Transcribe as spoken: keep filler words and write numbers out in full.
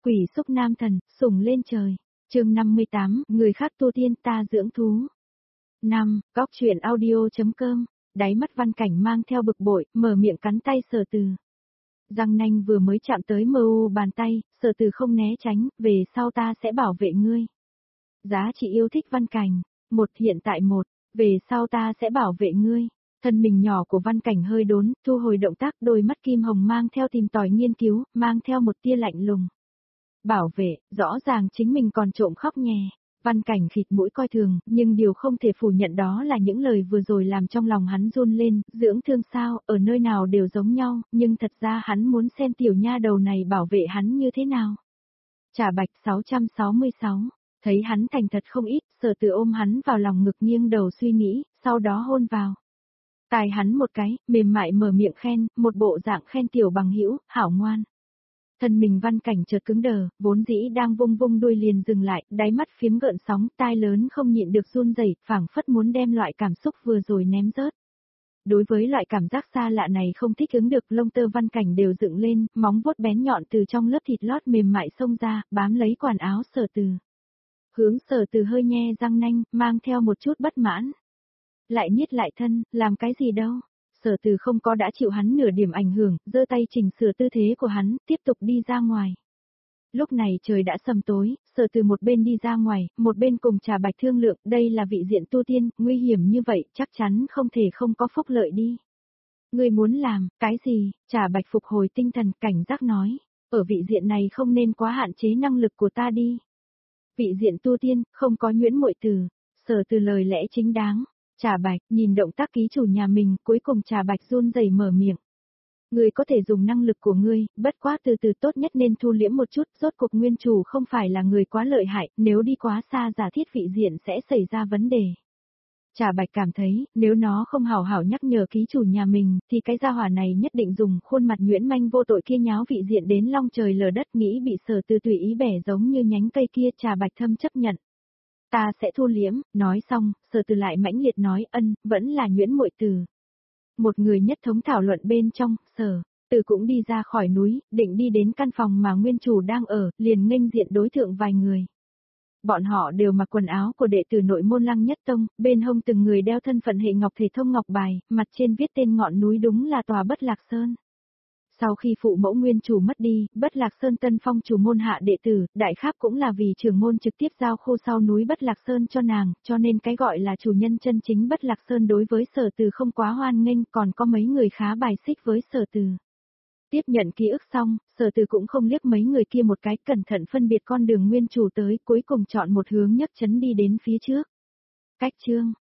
Quỷ xúc nam thần, sủng lên trời. Chương năm mươi tám, người khác tu tiên ta dưỡng thú. năm. Góc truyện audio.com. Đáy mắt Văn Cảnh mang theo bực bội, mở miệng cắn tay Sở Từ. Răng nanh vừa mới chạm tới mờ u bàn tay, Sở Từ không né tránh, về sau ta sẽ bảo vệ ngươi. Giá trị yêu thích Văn Cảnh, một hiện tại một, về sau ta sẽ bảo vệ ngươi. Thân mình nhỏ của Văn Cảnh hơi đốn, thu hồi động tác, đôi mắt kim hồng mang theo tìm tòi nghiên cứu, mang theo một tia lạnh lùng. Bảo vệ, rõ ràng chính mình còn trộm khóc nhè. Văn Cảnh khịt mũi coi thường, nhưng điều không thể phủ nhận đó là những lời vừa rồi làm trong lòng hắn run lên, dưỡng thương sao, ở nơi nào đều giống nhau, nhưng thật ra hắn muốn xem tiểu nha đầu này bảo vệ hắn như thế nào. Trà Bạch sáu trăm sáu mươi sáu, thấy hắn thành thật không ít, Sở Từ ôm hắn vào lòng ngực nghiêng đầu suy nghĩ, sau đó hôn vào. Tài hắn một cái, mềm mại mở miệng khen, một bộ dạng khen tiểu bằng hữu, hảo ngoan. Thân mình Văn Cảnh chợt cứng đờ, vốn dĩ đang vung vung đuôi liền dừng lại, đáy mắt phiếm gợn sóng, tai lớn không nhịn được run rẩy, phảng phất muốn đem loại cảm xúc vừa rồi ném rớt. Đối với loại cảm giác xa lạ này không thích ứng được, lông tơ Văn Cảnh đều dựng lên, móng vuốt bén nhọn từ trong lớp thịt lót mềm mại xông ra, bám lấy quần áo Sở Từ. Hướng Sở Từ hơi nhe răng nanh, mang theo một chút bất mãn. Lại niết lại thân, làm cái gì đâu? Sở Từ không có đã chịu hắn nửa điểm ảnh hưởng, giơ tay chỉnh sửa tư thế của hắn, tiếp tục đi ra ngoài. Lúc này trời đã sầm tối, Sở Từ một bên đi ra ngoài, một bên cùng Trà Bạch thương lượng, đây là vị diện tu tiên, nguy hiểm như vậy, chắc chắn không thể không có phúc lợi đi. Ngươi muốn làm, cái gì? Trà Bạch phục hồi tinh thần, cảnh giác nói, ở vị diện này không nên quá hạn chế năng lực của ta đi. Vị diện tu tiên, không có nhuyễn muội từ. Sở Từ lời lẽ chính đáng. Trà Bạch, nhìn động tác ký chủ nhà mình, cuối cùng Trà Bạch run rẩy mở miệng. Ngươi có thể dùng năng lực của ngươi, bất quá từ từ tốt nhất nên thu liễm một chút, rốt cuộc nguyên chủ không phải là người quá lợi hại, nếu đi quá xa giả thiết vị diện sẽ xảy ra vấn đề. Trà Bạch cảm thấy, nếu nó không hảo hảo nhắc nhở ký chủ nhà mình, thì cái gia hỏa này nhất định dùng khuôn mặt nhuyễn manh vô tội kia nháo vị diện đến long trời lở đất, nghĩ bị Sở Từ tùy ý bẻ giống như nhánh cây kia. Trà Bạch thâm chấp nhận. Ta sẽ thu liễm, nói xong, Sở Từ lại mãnh liệt nói, ân, vẫn là nhuyễn muội từ. Một người nhất thống thảo luận bên trong, Sở Từ cũng đi ra khỏi núi, định đi đến căn phòng mà nguyên chủ đang ở, liền nghênh diện đối thượng vài người. Bọn họ đều mặc quần áo của đệ tử nội môn Lăng Nhất Tông, bên hông từng người đeo thân phận hệ ngọc thể thông ngọc bài, mặt trên viết tên ngọn núi đúng là tòa Bất Lạc Sơn. Sau khi phụ mẫu nguyên chủ mất đi, Bất Lạc Sơn tân phong chủ môn hạ đệ tử, đại kháp cũng là vì trưởng môn trực tiếp giao khu sau núi Bất Lạc Sơn cho nàng, cho nên cái gọi là chủ nhân chân chính Bất Lạc Sơn đối với Sở Từ không quá hoan nghênh, còn có mấy người khá bài xích với Sở Từ. Tiếp nhận ký ức xong, Sở Từ cũng không liếc mấy người kia một cái, cẩn thận phân biệt con đường nguyên chủ tới, cuối cùng chọn một hướng nhấc chân đi đến phía trước. Cách chương